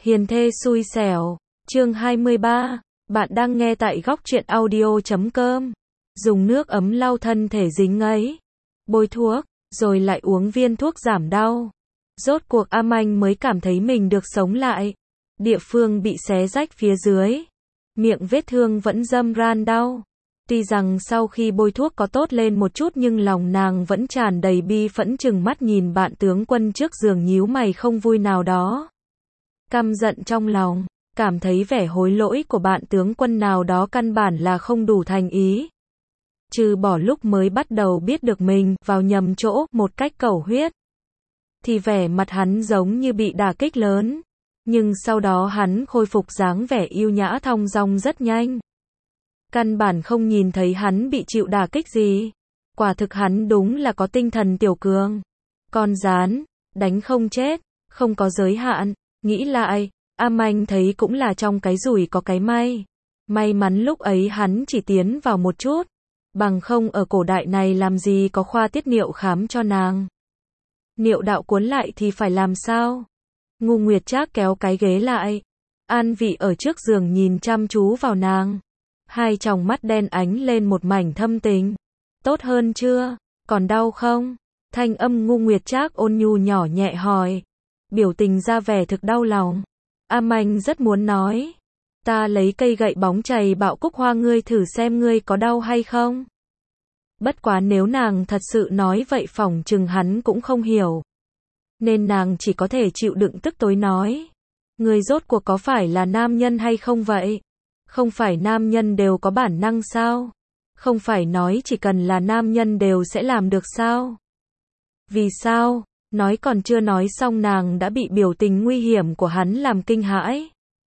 Hiền thê xui xẻo, chương 23, bạn đang nghe tại góc truyện audio.com. Dùng nước ấm lau thân thể dính ấy, bôi thuốc, rồi lại uống viên thuốc giảm đau. Rốt cuộc Anh mới cảm thấy mình được sống lại. Địa phương bị xé rách phía dưới, miệng vết thương vẫn râm ran đau. Tuy rằng sau khi bôi thuốc có tốt lên một chút nhưng lòng nàng vẫn tràn đầy bi phẫn, chừng mắt nhìn bạn tướng quân trước giường nhíu mày không vui nào đó. Căm giận trong lòng, cảm thấy vẻ hối lỗi của bạn tướng quân nào đó căn bản là không đủ thành ý. Trừ bỏ lúc mới bắt đầu biết được mình vào nhầm chỗ một cách cầu huyết, thì vẻ mặt hắn giống như bị đả kích lớn. Nhưng sau đó hắn khôi phục dáng vẻ yêu nhã thong dong rất nhanh. Căn bản không nhìn thấy hắn bị chịu đả kích gì. Quả thực hắn đúng là có tinh thần tiểu cường. Con gián, đánh không chết, không có giới hạn. Nghĩ lại, Anh thấy cũng là trong cái rủi có cái may. May mắn lúc ấy hắn chỉ tiến vào một chút. Bằng không ở cổ đại này làm gì có khoa tiết niệu khám cho nàng. Niệu đạo cuốn lại thì phải làm sao? Ngu Nguyệt Trác kéo cái ghế lại. An Vị ở trước giường nhìn chăm chú vào nàng. Hai tròng mắt đen ánh lên một mảnh thâm tình. Tốt hơn chưa? Còn đau không? Thanh âm Ngu Nguyệt Trác ôn nhu nhỏ nhẹ hỏi. Biểu tình ra vẻ thực đau lòng. Anh rất muốn nói. Ta lấy cây gậy bóng chày bạo cúc hoa ngươi thử xem ngươi có đau hay không? Bất quá nếu nàng thật sự nói vậy phỏng chừng hắn cũng không hiểu. Nên nàng chỉ có thể chịu đựng tức tối nói. Ngươi rốt cuộc có phải là nam nhân hay không vậy? Không phải nam nhân đều có bản năng sao? Không phải nói chỉ cần là nam nhân đều sẽ làm được sao? Vì sao? Nói còn chưa nói xong nàng đã bị biểu tình nguy hiểm của hắn làm kinh hãi.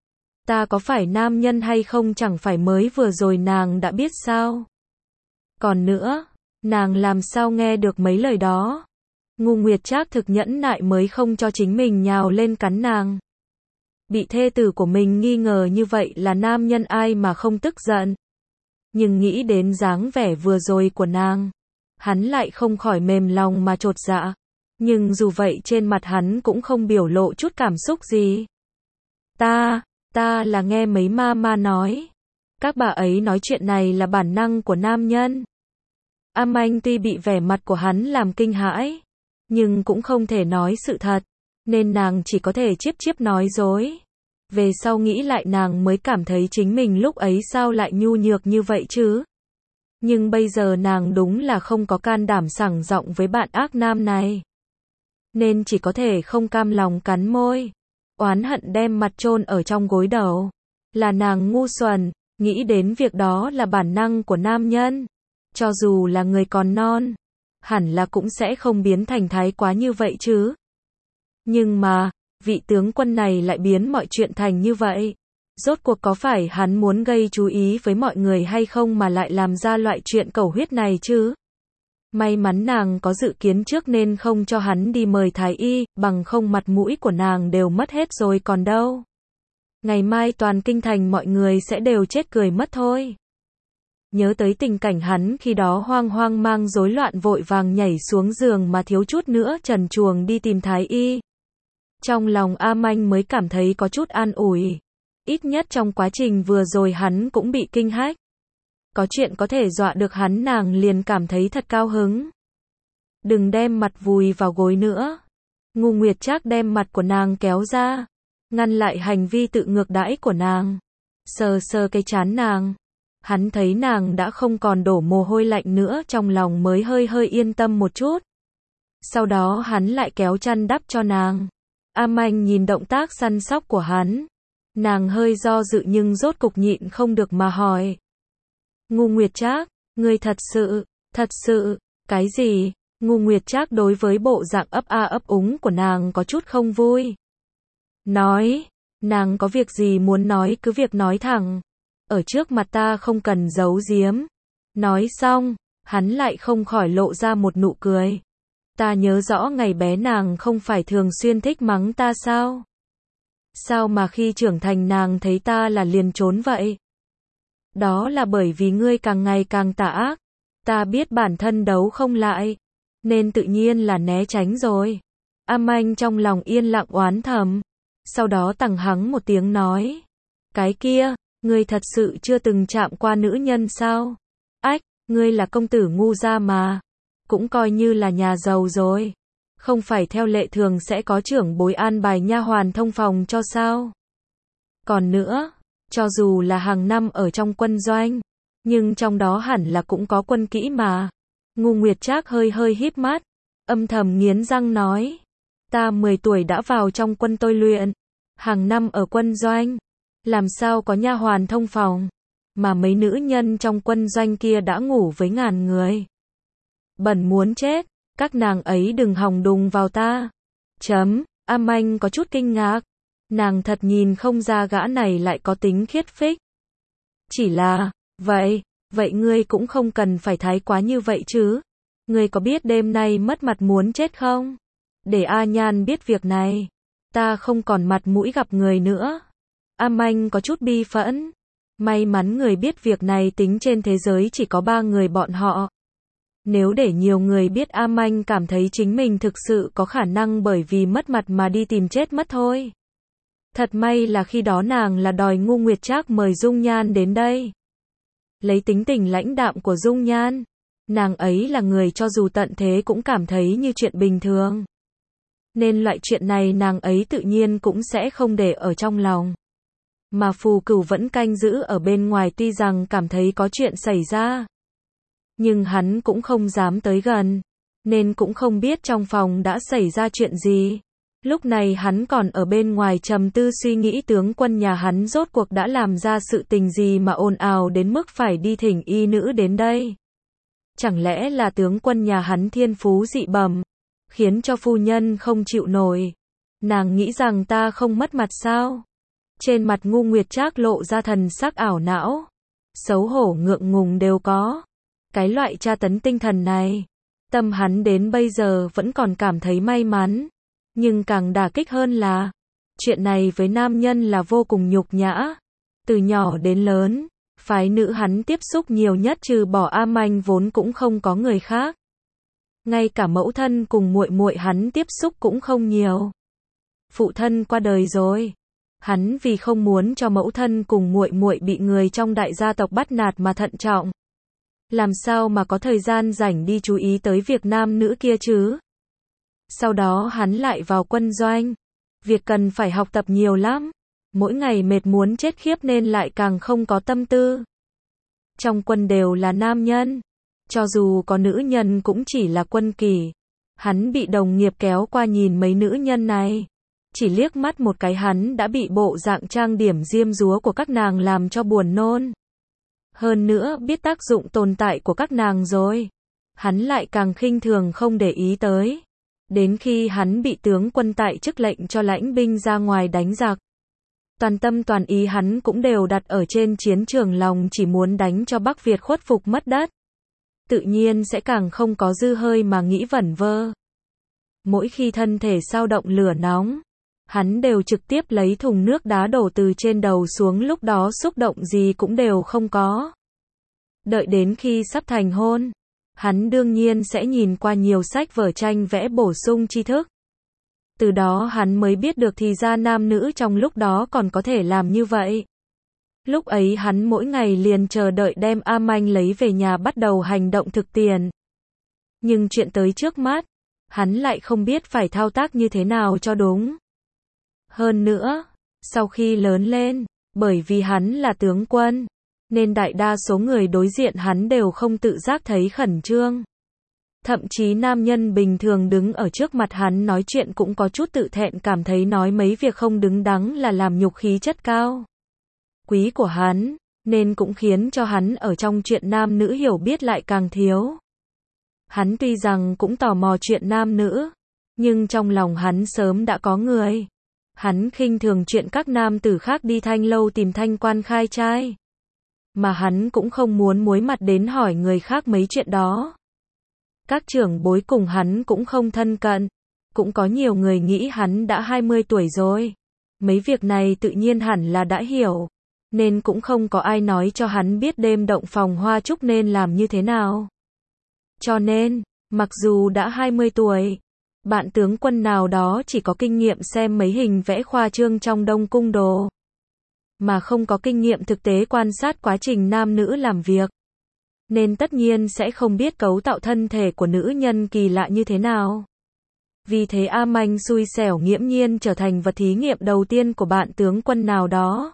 Ta có phải nam nhân hay không chẳng phải mới vừa rồi nàng đã biết sao? Còn nữa, nàng làm sao nghe được mấy lời đó? Ngu Nguyệt Trác thực nhẫn nại mới không cho chính mình nhào lên cắn nàng. Bị thê tử của mình nghi ngờ như vậy là nam nhân ai mà không tức giận. Nhưng nghĩ đến dáng vẻ vừa rồi của nàng, hắn lại không khỏi mềm lòng mà chột dạ. Nhưng dù vậy trên mặt hắn cũng không biểu lộ chút cảm xúc gì. Ta là nghe mấy ma nói. Các bà ấy nói chuyện này là bản năng của nam nhân. Anh tuy bị vẻ mặt của hắn làm kinh hãi, nhưng cũng không thể nói sự thật, nên nàng chỉ có thể chiếp nói dối. Về sau nghĩ lại nàng mới cảm thấy chính mình lúc ấy sao lại nhu nhược như vậy chứ. Nhưng bây giờ nàng đúng là không có can đảm sảng giọng với bạn ác nam này. Nên chỉ có thể không cam lòng cắn môi. Oán hận đem mặt chôn ở trong gối đầu. Là nàng ngu xuẩn, nghĩ đến việc đó là bản năng của nam nhân. Cho dù là người còn non, hẳn là cũng sẽ không biến thành thái quá như vậy chứ. Nhưng mà, vị tướng quân này lại biến mọi chuyện thành như vậy. Rốt cuộc có phải hắn muốn gây chú ý với mọi người hay không mà lại làm ra loại chuyện cầu huyết này chứ? May mắn nàng có dự kiến trước nên không cho hắn đi mời thái y, bằng không mặt mũi của nàng đều mất hết rồi còn đâu. Ngày mai toàn kinh thành mọi người sẽ đều chết cười mất thôi. Nhớ tới tình cảnh hắn khi đó hoang mang rối loạn vội vàng nhảy xuống giường mà thiếu chút nữa trần truồng đi tìm thái y. Trong lòng Anh mới cảm thấy có chút an ủi. Ít nhất trong quá trình vừa rồi hắn cũng bị kinh hách. Có chuyện có thể dọa được hắn nàng liền cảm thấy thật cao hứng. Đừng đem mặt vùi vào gối nữa. Ngu Nguyệt Trác đem mặt của nàng kéo ra, ngăn lại hành vi tự ngược đãi của nàng. Sờ cái trán nàng. Hắn thấy nàng đã không còn đổ mồ hôi lạnh nữa trong lòng mới hơi yên tâm một chút. Sau đó hắn lại kéo chăn đắp cho nàng. Anh nhìn động tác săn sóc của hắn. Nàng hơi do dự nhưng rốt cục nhịn không được mà hỏi. Ngu Nguyệt Trác, ngươi thật sự, cái gì? Ngu Nguyệt Trác đối với bộ dạng ấp úng của nàng có chút không vui. Nói, nàng có việc gì muốn nói cứ việc nói thẳng. Ở trước mặt ta không cần giấu giếm. Nói xong, hắn lại không khỏi lộ ra một nụ cười. Ta nhớ rõ ngày bé nàng không phải thường xuyên thích mắng ta sao? Sao mà khi trưởng thành nàng thấy ta là liền trốn vậy? Đó là bởi vì ngươi càng ngày càng tà ác. Ta biết bản thân đấu không lại, nên tự nhiên là né tránh rồi. Anh trong lòng yên lặng oán thầm. Sau đó tằng hắng một tiếng nói. Cái kia, ngươi thật sự chưa từng chạm qua nữ nhân sao? Ách, ngươi là công tử ngu gia mà. Cũng coi như là nhà giàu rồi. Không phải theo lệ thường sẽ có trưởng bối an bài nha hoàn thông phòng cho sao? Còn nữa, cho dù là hàng năm ở trong quân doanh, nhưng trong đó hẳn là cũng có quân kỹ mà. Ngu Nguyệt Trác hơi hơi híp mắt, âm thầm nghiến răng nói. Ta 10 tuổi đã vào trong quân tôi luyện, hàng năm ở quân doanh, làm sao có nha hoàn thông phòng, mà mấy nữ nhân trong quân doanh kia đã ngủ với ngàn người. Bẩn muốn chết, các nàng ấy đừng hòng đụng vào ta. A Manh có chút kinh ngạc, nàng thật nhìn không ra gã này lại có tính khiết phích. Chỉ là, vậy ngươi cũng không cần phải thái quá như vậy chứ. Ngươi có biết đêm nay mất mặt muốn chết không? Để A Nhan biết việc này, ta không còn mặt mũi gặp người nữa. A Manh có chút bi phẫn. May mắn người biết việc này tính trên thế giới chỉ có 3 người bọn họ. Nếu để nhiều người biết A Manh cảm thấy chính mình thực sự có khả năng bởi vì mất mặt mà đi tìm chết mất thôi. Thật may là khi đó nàng là đòi Ngu Nguyệt Trác mời Dung Nhan đến đây. Lấy tính tình lãnh đạm của Dung Nhan, nàng ấy là người cho dù tận thế cũng cảm thấy như chuyện bình thường. Nên loại chuyện này nàng ấy tự nhiên cũng sẽ không để ở trong lòng. Mà Phù Cửu vẫn canh giữ ở bên ngoài tuy rằng cảm thấy có chuyện xảy ra. Nhưng hắn cũng không dám tới gần, nên cũng không biết trong phòng đã xảy ra chuyện gì. Lúc này hắn còn ở bên ngoài trầm tư suy nghĩ tướng quân nhà hắn rốt cuộc đã làm ra sự tình gì mà ồn ào đến mức phải đi thỉnh y nữ đến đây. Chẳng lẽ là tướng quân nhà hắn thiên phú dị bẩm, khiến cho phu nhân không chịu nổi. Nàng nghĩ rằng ta không mất mặt sao? Trên mặt Ngu Nguyệt Trác lộ ra thần sắc ảo não, xấu hổ ngượng ngùng đều có. Cái loại tra tấn tinh thần này, tâm hắn đến bây giờ vẫn còn cảm thấy may mắn. Nhưng càng đả kích hơn là, chuyện này với nam nhân là vô cùng nhục nhã. Từ nhỏ đến lớn, phái nữ hắn tiếp xúc nhiều nhất trừ bỏ A Manh vốn cũng không có người khác. Ngay cả mẫu thân cùng muội muội hắn tiếp xúc cũng không nhiều. Phụ thân qua đời rồi. Hắn vì không muốn cho mẫu thân cùng muội muội bị người trong đại gia tộc bắt nạt mà thận trọng. Làm sao mà có thời gian rảnh đi chú ý tới việc nam nữ kia chứ? Sau đó hắn lại vào quân doanh. Việc cần phải học tập nhiều lắm. Mỗi ngày mệt muốn chết khiếp nên lại càng không có tâm tư. Trong quân đều là nam nhân. Cho dù có nữ nhân cũng chỉ là quân kỳ. Hắn bị đồng nghiệp kéo qua nhìn mấy nữ nhân này. Chỉ liếc mắt một cái hắn đã bị bộ dạng trang điểm diêm dúa của các nàng làm cho buồn nôn. Hơn nữa biết tác dụng tồn tại của các nàng rồi. Hắn lại càng khinh thường không để ý tới. Đến khi hắn bị tướng quân tại chức lệnh cho lãnh binh ra ngoài đánh giặc. Toàn tâm toàn ý hắn cũng đều đặt ở trên chiến trường lòng chỉ muốn đánh cho Bắc Việt khuất phục mất đất. Tự nhiên sẽ càng không có dư hơi mà nghĩ vẩn vơ. Mỗi khi thân thể sao động lửa nóng, hắn đều trực tiếp lấy thùng nước đá đổ từ trên đầu xuống lúc đó xúc động gì cũng đều không có. Đợi đến khi sắp thành hôn, hắn đương nhiên sẽ nhìn qua nhiều sách vở tranh vẽ bổ sung tri thức. Từ đó hắn mới biết được thì ra nam nữ trong lúc đó còn có thể làm như vậy. Lúc ấy hắn mỗi ngày liền chờ đợi đem A Manh lấy về nhà bắt đầu hành động thực tiền. Nhưng chuyện tới trước mắt, hắn lại không biết phải thao tác như thế nào cho đúng. Hơn nữa, sau khi lớn lên, bởi vì hắn là tướng quân, nên đại đa số người đối diện hắn đều không tự giác thấy khẩn trương. Thậm chí nam nhân bình thường đứng ở trước mặt hắn nói chuyện cũng có chút tự thẹn cảm thấy nói mấy việc không đứng đắn là làm nhục khí chất cao quý của hắn, nên cũng khiến cho hắn ở trong chuyện nam nữ hiểu biết lại càng thiếu. Hắn tuy rằng cũng tò mò chuyện nam nữ, nhưng trong lòng hắn sớm đã có người. Hắn khinh thường chuyện các nam tử khác đi thanh lâu tìm thanh quan khai trai. Mà hắn cũng không muốn muối mặt đến hỏi người khác mấy chuyện đó. Các trưởng bối cùng hắn cũng không thân cận. Cũng có nhiều người nghĩ hắn đã 20 tuổi rồi. Mấy việc này tự nhiên hẳn là đã hiểu. Nên cũng không có ai nói cho hắn biết đêm động phòng hoa trúc nên làm như thế nào. Cho nên, mặc dù đã 20 tuổi, Bạn tướng quân nào đó chỉ có kinh nghiệm xem mấy hình vẽ khoa trương trong Đông Cung đồ, mà không có kinh nghiệm thực tế quan sát quá trình nam nữ làm việc, nên tất nhiên sẽ không biết cấu tạo thân thể của nữ nhân kỳ lạ như thế nào. Vì thế A Manh xui xẻo nghiễm nhiên trở thành vật thí nghiệm đầu tiên của bạn tướng quân nào đó.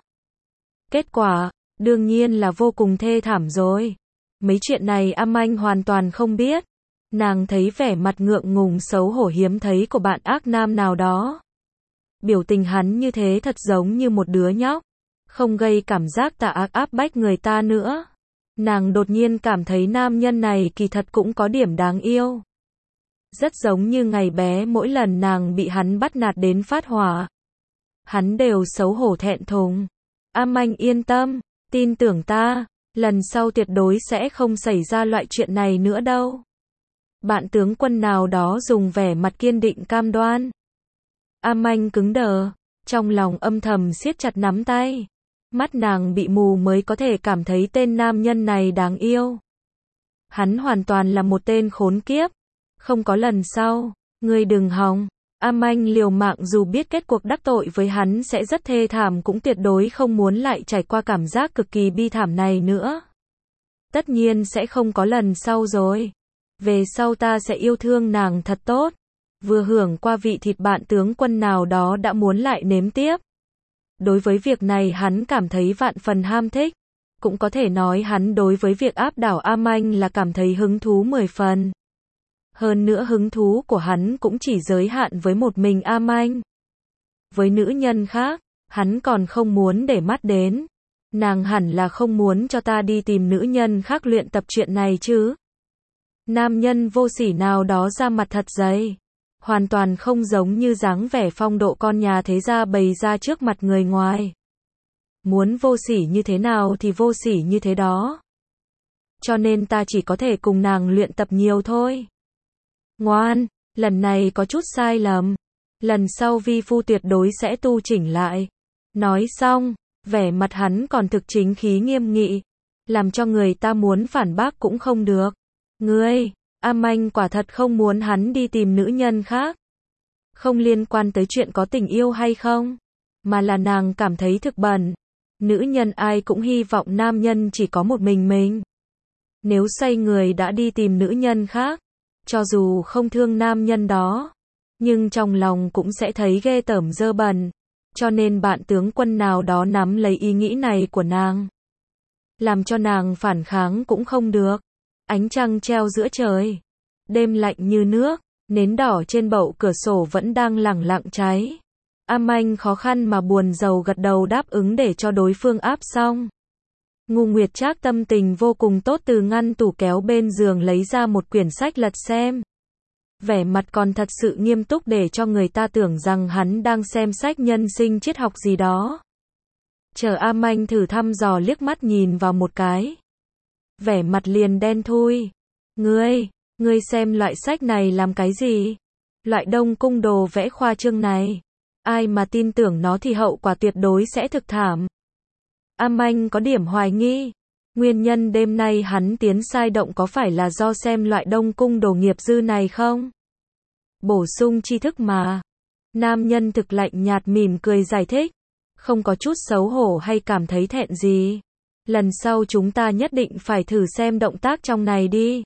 Kết quả, đương nhiên là vô cùng thê thảm rồi. Mấy chuyện này A Manh hoàn toàn không biết. Nàng thấy vẻ mặt ngượng ngùng xấu hổ hiếm thấy của bạn ác nam nào đó. Biểu tình hắn như thế thật giống như một đứa nhóc, không gây cảm giác tà ác áp bách người ta nữa. Nàng đột nhiên cảm thấy nam nhân này kỳ thật cũng có điểm đáng yêu. Rất giống như ngày bé mỗi lần nàng bị hắn bắt nạt đến phát hỏa, hắn đều xấu hổ thẹn thùng. A Manh yên tâm, tin tưởng ta, lần sau tuyệt đối sẽ không xảy ra loại chuyện này nữa đâu. Bạn tướng quân nào đó dùng vẻ mặt kiên định cam đoan. A Manh cứng đờ, trong lòng âm thầm siết chặt nắm tay. Mắt nàng bị mù mới có thể cảm thấy tên nam nhân này đáng yêu. Hắn hoàn toàn là một tên khốn kiếp. Không có lần sau, ngươi đừng hòng. A Manh liều mạng dù biết kết cuộc đắc tội với hắn sẽ rất thê thảm cũng tuyệt đối không muốn lại trải qua cảm giác cực kỳ bi thảm này nữa. Tất nhiên sẽ không có lần sau rồi. Về sau ta sẽ yêu thương nàng thật tốt. Vừa hưởng qua vị thịt bạn tướng quân nào đó đã muốn lại nếm tiếp. Đối với việc này hắn cảm thấy vạn phần ham thích. Cũng có thể nói hắn đối với việc áp đảo A Manh là cảm thấy hứng thú 10 phần. Hơn nữa hứng thú của hắn cũng chỉ giới hạn với một mình A Manh. Với nữ nhân khác, hắn còn không muốn để mắt đến. Nàng hẳn là không muốn cho ta đi tìm nữ nhân khác luyện tập chuyện này chứ. Nam nhân vô sỉ nào đó ra mặt thật dày. Hoàn toàn không giống như dáng vẻ phong độ con nhà thế gia bày ra trước mặt người ngoài. Muốn vô sỉ như thế nào thì vô sỉ như thế đó. Cho nên ta chỉ có thể cùng nàng luyện tập nhiều thôi. Ngoan, lần này có chút sai lầm. Lần sau vi phu tuyệt đối sẽ tu chỉnh lại. Nói xong, vẻ mặt hắn còn thực chính khí nghiêm nghị. Làm cho người ta muốn phản bác cũng không được. Ngươi, A Manh quả thật không muốn hắn đi tìm nữ nhân khác. Không liên quan tới chuyện có tình yêu hay không, mà là nàng cảm thấy thực bẩn. Nữ nhân ai cũng hy vọng nam nhân chỉ có một mình. Nếu xoay người đã đi tìm nữ nhân khác, cho dù không thương nam nhân đó, nhưng trong lòng cũng sẽ thấy ghê tởm dơ bẩn. Cho nên bạn tướng quân nào đó nắm lấy ý nghĩ này của nàng. Làm cho nàng phản kháng cũng không được. Ánh trăng treo giữa trời. Đêm lạnh như nước, nến đỏ trên bậu cửa sổ vẫn đang lẳng lặng cháy. A Manh khó khăn mà buồn rầu gật đầu đáp ứng để cho đối phương áp xong. Ngu Nguyệt Trác tâm tình vô cùng tốt từ ngăn tủ kéo bên giường lấy ra một quyển sách lật xem. Vẻ mặt còn thật sự nghiêm túc để cho người ta tưởng rằng hắn đang xem sách nhân sinh triết học gì đó. Chờ A Manh thử thăm dò liếc mắt nhìn vào một cái. Vẻ mặt liền đen thui. Ngươi xem loại sách này làm cái gì? Loại Đông Cung đồ vẽ khoa trương này. Ai mà tin tưởng nó thì hậu quả tuyệt đối sẽ thực thảm. A Manh có điểm hoài nghi. Nguyên nhân đêm nay hắn tiến sai động có phải là do xem loại Đông Cung đồ nghiệp dư này không? Bổ sung tri thức mà. Nam nhân thực lạnh nhạt mỉm cười giải thích. Không có chút xấu hổ hay cảm thấy thẹn gì. Lần sau chúng ta nhất định phải thử xem động tác trong này đi.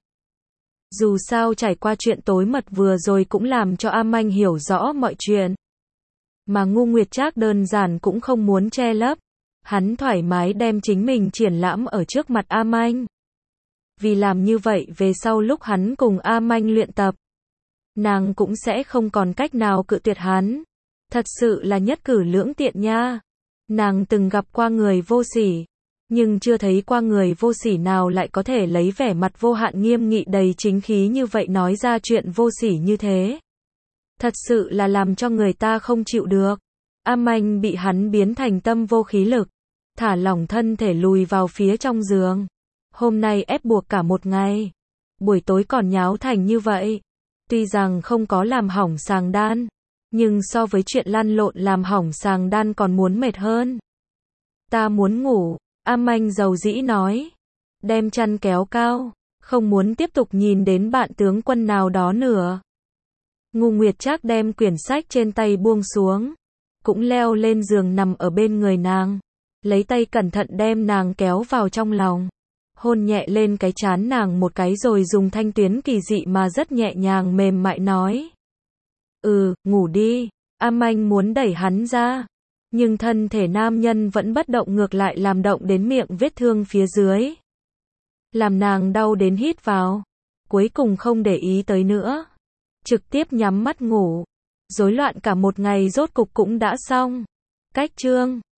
Dù sao trải qua chuyện tối mật vừa rồi cũng làm cho A Manh hiểu rõ mọi chuyện. Mà Ngu Nguyệt Trác đơn giản cũng không muốn che lấp. Hắn thoải mái đem chính mình triển lãm ở trước mặt A Manh. Vì làm như vậy về sau lúc hắn cùng A Manh luyện tập, nàng cũng sẽ không còn cách nào cự tuyệt hắn. Thật sự là nhất cử lưỡng tiện nha. Nàng từng gặp qua người vô sỉ, nhưng chưa thấy qua người vô sỉ nào lại có thể lấy vẻ mặt vô hạn nghiêm nghị đầy chính khí như vậy nói ra chuyện vô sỉ như thế. Thật sự là làm cho người ta không chịu được. A Manh bị hắn biến thành tâm vô khí lực, thả lỏng thân thể lùi vào phía trong giường. Hôm nay ép buộc cả một ngày, buổi tối còn nháo thành như vậy. Tuy rằng không có làm hỏng sàng đan, nhưng so với chuyện lăn lộn làm hỏng sàng đan còn muốn mệt hơn. Ta muốn ngủ, A Manh dầu dĩ nói. Đem chăn kéo cao, không muốn tiếp tục nhìn đến bạn tướng quân nào đó nữa. Ngô Nguyệt Trác đem quyển sách trên tay buông xuống, cũng leo lên giường nằm ở bên người nàng, lấy tay cẩn thận đem nàng kéo vào trong lòng, hôn nhẹ lên cái trán nàng một cái rồi dùng thanh tuyến kỳ dị mà rất nhẹ nhàng mềm mại nói. Ngủ đi. Anh muốn đẩy hắn ra, nhưng thân thể nam nhân vẫn bất động, ngược lại làm động đến miệng vết thương phía dưới, làm nàng đau đến hít vào, cuối cùng không để ý tới nữa, trực tiếp nhắm mắt ngủ. Rối loạn cả một ngày rốt cục cũng đã xong. Cách chương